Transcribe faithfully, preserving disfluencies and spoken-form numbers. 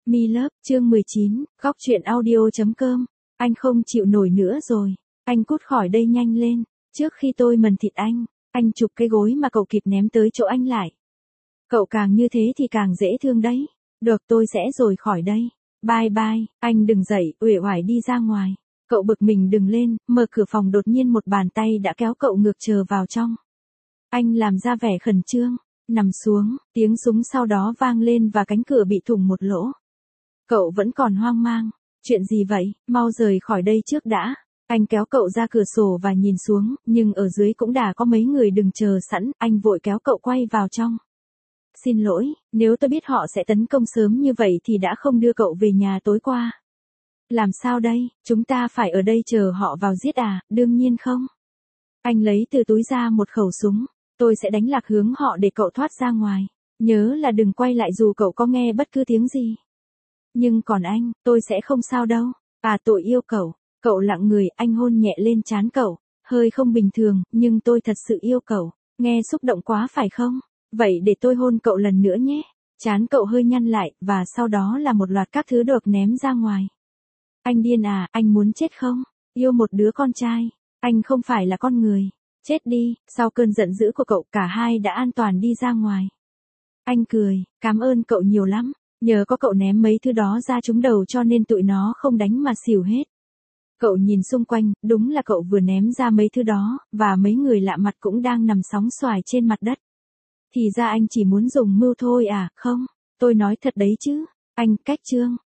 Mi Love, chương mười chín, góc truyện audio chấm com. Anh không chịu nổi nữa rồi. Anh cút khỏi đây nhanh lên. Trước khi tôi mần thịt anh, anh chụp cái gối mà cậu kịp ném tới chỗ anh lại. Cậu càng như thế thì càng dễ thương đấy. Được, tôi sẽ rồi khỏi đây. Bye bye, anh đừng dậy, uể oải đi ra ngoài. Cậu bực mình đừng lên, mở cửa phòng đột nhiên một bàn tay đã kéo cậu ngược trở vào trong. Anh làm ra vẻ khẩn trương, nằm xuống, tiếng súng sau đó vang lên và cánh cửa bị thủng một lỗ. Cậu vẫn còn hoang mang. Chuyện gì vậy, mau rời khỏi đây trước đã. Anh kéo cậu ra cửa sổ và nhìn xuống, nhưng ở dưới cũng đã có mấy người đừng chờ sẵn, anh vội kéo cậu quay vào trong. Xin lỗi, nếu tôi biết họ sẽ tấn công sớm như vậy thì đã không đưa cậu về nhà tối qua. Làm sao đây, chúng ta phải ở đây chờ họ vào giết à, đương nhiên không. Anh lấy từ túi ra một khẩu súng, tôi sẽ đánh lạc hướng họ để cậu thoát ra ngoài. Nhớ là đừng quay lại dù cậu có nghe bất cứ tiếng gì. Nhưng còn anh, tôi sẽ không sao đâu. À, tôi yêu cậu. Cậu lặng người, anh hôn nhẹ lên trán cậu. Hơi không bình thường, nhưng tôi thật sự yêu cậu. Nghe xúc động quá phải không? Vậy để tôi hôn cậu lần nữa nhé. Trán cậu hơi nhăn lại, và sau đó là một loạt các thứ được ném ra ngoài. Anh điên à, anh muốn chết không? Yêu một đứa con trai. Anh không phải là con người. Chết đi, sau cơn giận dữ của cậu cả hai đã an toàn đi ra ngoài. Anh cười, cảm ơn cậu nhiều lắm. Nhờ có cậu ném mấy thứ đó ra trúng đầu cho nên tụi nó không đánh mà xỉu hết. Cậu nhìn xung quanh, đúng là cậu vừa ném ra mấy thứ đó, và mấy người lạ mặt cũng đang nằm sóng xoài trên mặt đất. Thì ra anh chỉ muốn dùng mưu thôi à, không? Tôi nói thật đấy chứ. Anh, cách trương.